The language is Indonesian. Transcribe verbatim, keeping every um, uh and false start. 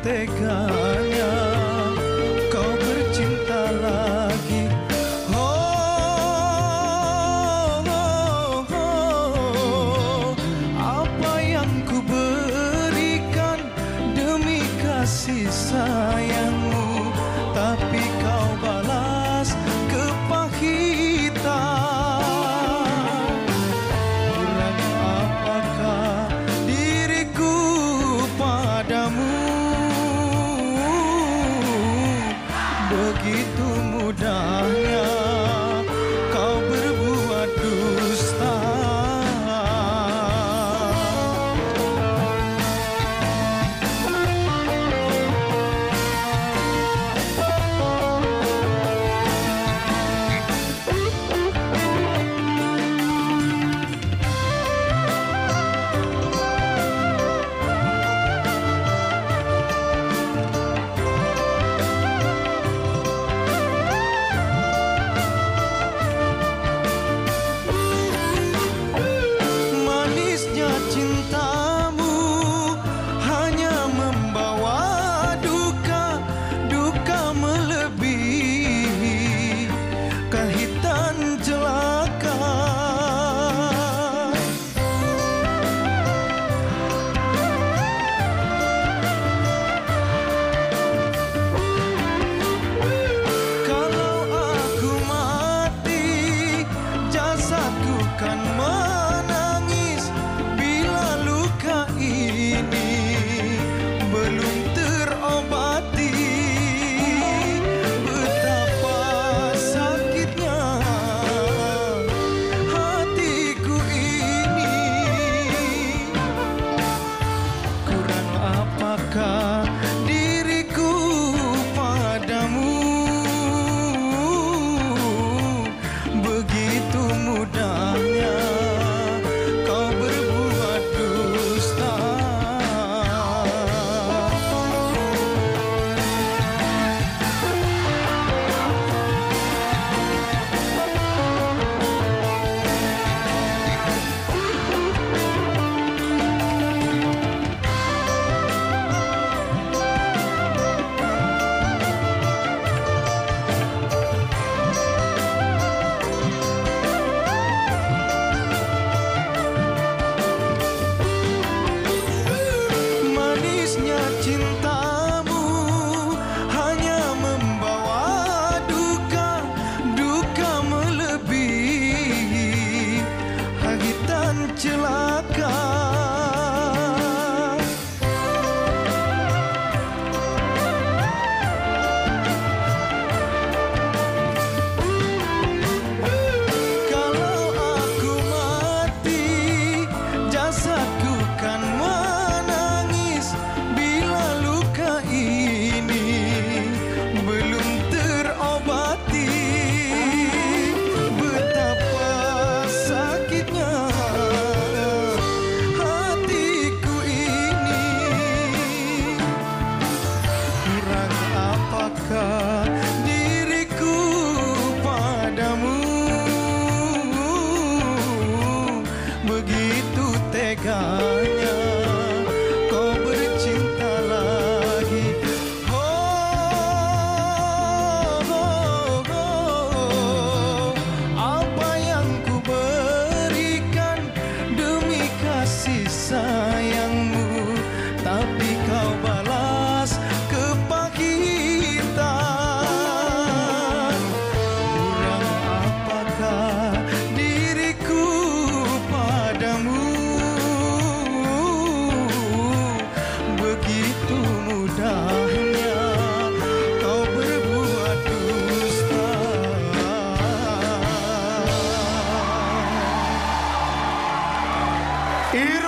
teganya kau bercinta lagi. Oh, oh, oh, apa yang ku berikan demi kasih sayangmu, tapi kau balas kepahitan. Kurang apakah diriku padamu, begitu mudahnya kau berbuat dusta. Kan menangis bila luka ini belum terobati. Betapa sakitnya hatiku ini. Kurang apakah diriku padamu, begitu mudahnya kau berbuat dusta. Cintamu hanya membawa duka, duka melebihi hagitan celaka. Kalau aku mati, jasadku kan menangis bila luka ini belum terobati. Betapa sakitnya hatiku ini. Kurang apakah diriku padamu, begitu teganya kau bercinta lagi. Oh, oh, oh, apa yang ku berikan demi kasih sayangmu, tapi kau balas kepahitan. Kurang apakah diriku padamu, begitu mudahnya kau berbuat dusta. Ir